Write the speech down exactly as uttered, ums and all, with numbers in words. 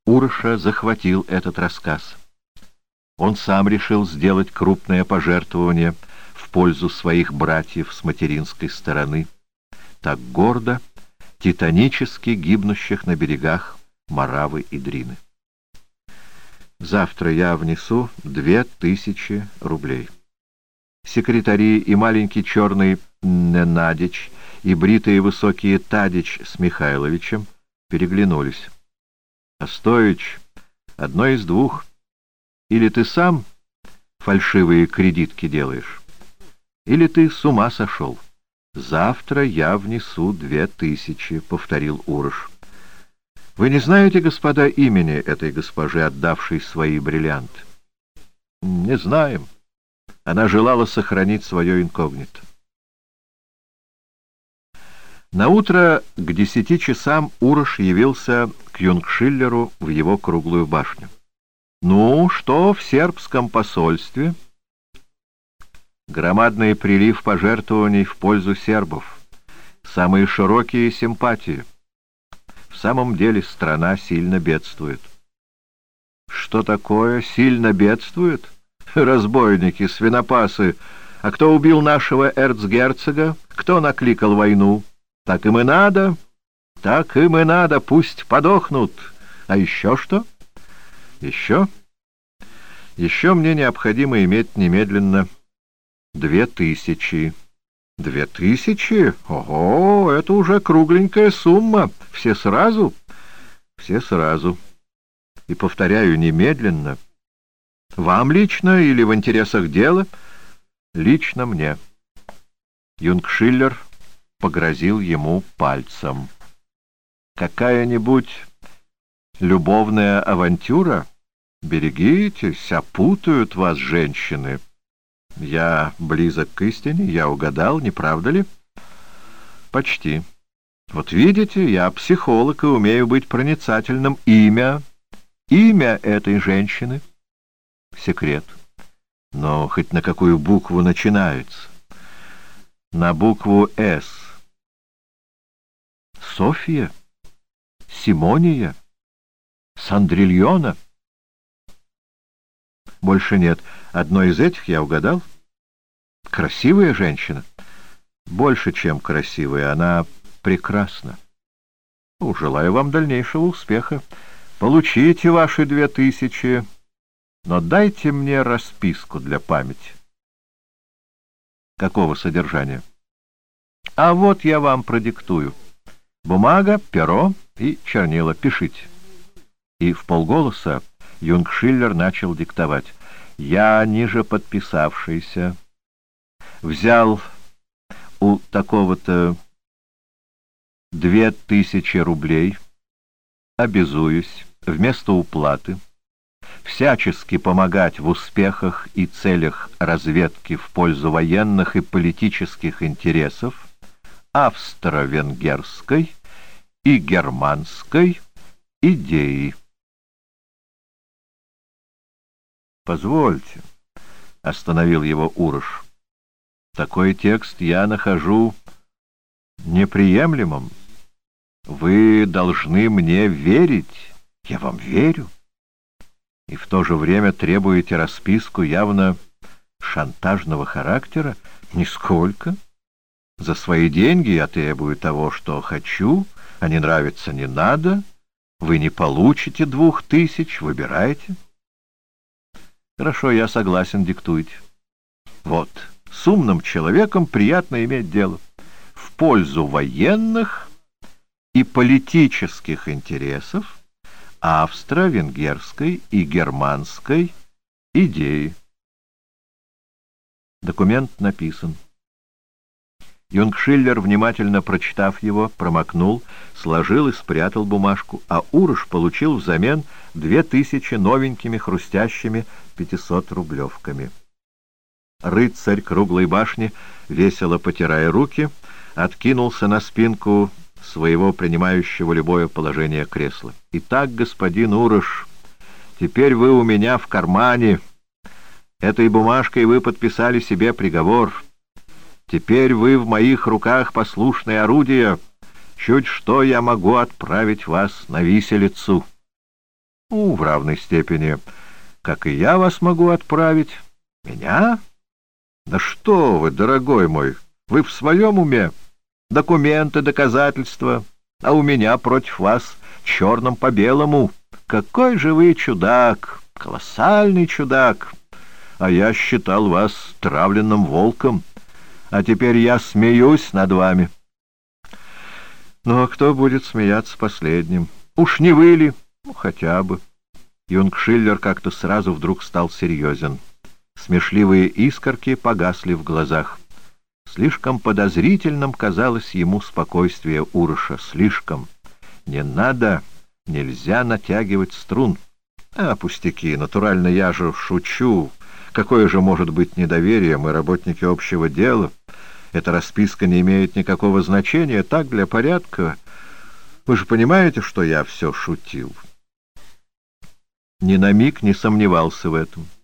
Урыша захватил этот рассказ. Он сам решил сделать крупное пожертвование в пользу своих братьев с материнской стороны, так гордо, титанически гибнущих на берегах Моравы и Дрины. Завтра я внесу две тысячи рублей. Секретари и маленький черный Ненадич и бритые высокие Тадич с Михайловичем переглянулись. — Остоич, одно из двух. Или ты сам фальшивые кредитки делаешь, или ты с ума сошел. Завтра я внесу две тысячи, — повторил Урыш. — Вы не знаете, господа, имени этой госпожи, отдавшей свои бриллианты? — Не знаем. Она желала сохранить свое инкогнито. Наутро к десяти часам Урыш явился к Юнгшиллеру в его круглую башню. — Ну, что в сербском посольстве? — Громадный прилив пожертвований в пользу сербов. Самые широкие симпатии. В самом деле страна сильно бедствует. — Что такое сильно бедствует? Разбойники, свинопасы. А кто убил нашего эрцгерцога? Кто накликал войну? Так им и надо. Так им и надо. Пусть подохнут. А еще что? Еще? Еще мне необходимо иметь немедленно две тысячи. Две тысячи? Ого, это уже кругленькая сумма. Все сразу? Все сразу. И повторяю, немедленно. Вам лично или в интересах дела? Лично мне. Юнгшиллер погрозил ему пальцем. Какая-нибудь любовная авантюра? Берегитесь, опутают вас женщины. Я близок к истине, я угадал, не правда ли? Почти. Вот видите, я психолог и умею быть проницательным. Имя? Имя этой женщины? Секрет. Но хоть на какую букву начинается? На букву «С». Софья? Симония? Сандрильона? Больше нет. Одно из этих я угадал. Красивая женщина? Больше, чем красивая. Она прекрасна. Ну, желаю вам дальнейшего успеха. Получите ваши две тысячи, но дайте мне расписку для памяти. Какого содержания? А вот я вам продиктую. Бумага, перо и чернила. Пишите. И вполголоса Юнгшиллер начал диктовать. Я, ниже подписавшийся, взял у такого-то две тысячи рублей, обязуюсь вместо уплаты всячески помогать в успехах и целях разведки в пользу военных и политических интересов австро-венгерской и германской идеи. «Позвольте», — остановил его Урыш, — «такой текст я нахожу неприемлемым. Вы должны мне верить, я вам верю, и в то же время требуете расписку явно шантажного характера? Нисколько. За свои деньги я требую того, что хочу, а не нравится — не надо. Вы не получите двух тысяч, выбирайте». «Хорошо, я согласен, диктуйте». «Вот, с умным человеком приятно иметь дело. В пользу военных и политических интересов австро-венгерской и германской идеи». Документ написан. Юнгшиллер, внимательно прочитав его, промокнул, сложил и спрятал бумажку, а Урыш получил взамен две тысячи новенькими хрустящими пятисотрублевками. Рыцарь круглой башни, весело потирая руки, откинулся на спинку своего принимающего любое положение кресла. «Итак, господин Урыш, теперь вы у меня в кармане. Этой бумажкой вы подписали себе приговор. Теперь вы в моих руках послушное орудие. Чуть что я могу отправить вас на виселицу». Ну, в равной степени, как и я вас могу отправить. Меня? Да что вы, дорогой мой, вы в своем уме? Документы, доказательства, а у меня против вас черным по белому. Какой же вы чудак, колоссальный чудак! А я считал вас травленным волком, а теперь я смеюсь над вами. Ну, а кто будет смеяться последним? Уж не вы ли? Ну, хотя бы. Юнгшиллер как-то сразу вдруг стал серьезен. Смешливые искорки погасли в глазах. Слишком подозрительным казалось ему спокойствие Уроша. Слишком. Не надо, нельзя натягивать струн. А, пустяки, натурально я же шучу. Какое же может быть недоверие? Мы работники общего дела. Эта расписка не имеет никакого значения. Так, для порядка. Вы же понимаете, что я все шутил? Ни на миг не сомневался в этом.